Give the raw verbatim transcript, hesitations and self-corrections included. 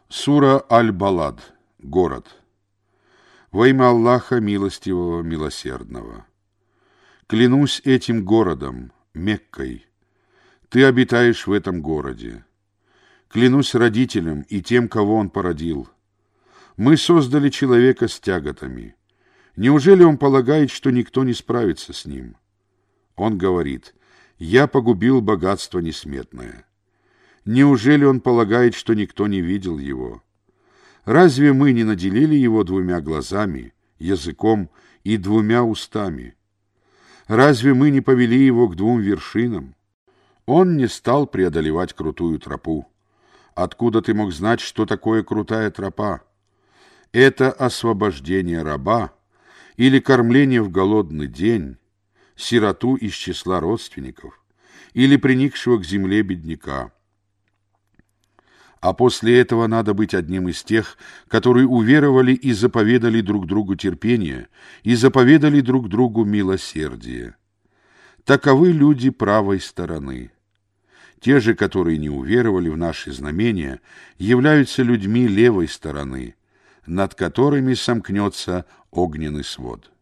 Сура Аль-Балад. Город. Во имя Аллаха Милостивого, Милосердного. Клянусь этим городом, Меккой. Ты обитаешь в этом городе. Клянусь родителям и тем, кого он породил. Мы создали человека с тяготами. Неужели он полагает, что никто не справится с ним? Он говорит: я погубил богатство несметное. Неужели он полагает, что никто не видел его? Разве мы не наделили его двумя глазами, языком и двумя устами? Разве мы не повели его к двум вершинам? Он не стал преодолевать крутую тропу. Откуда ты мог знать, что такое крутая тропа? Это освобождение раба или кормление в голодный день, сироту из числа родственников или приникшего к земле бедняка. А после этого надо быть одним из тех, которые уверовали и заповедали друг другу терпение, и заповедали друг другу милосердие. Таковы люди правой стороны. Те же, которые не уверовали в наши знамения, являются людьми левой стороны, над которыми сомкнется огненный свод.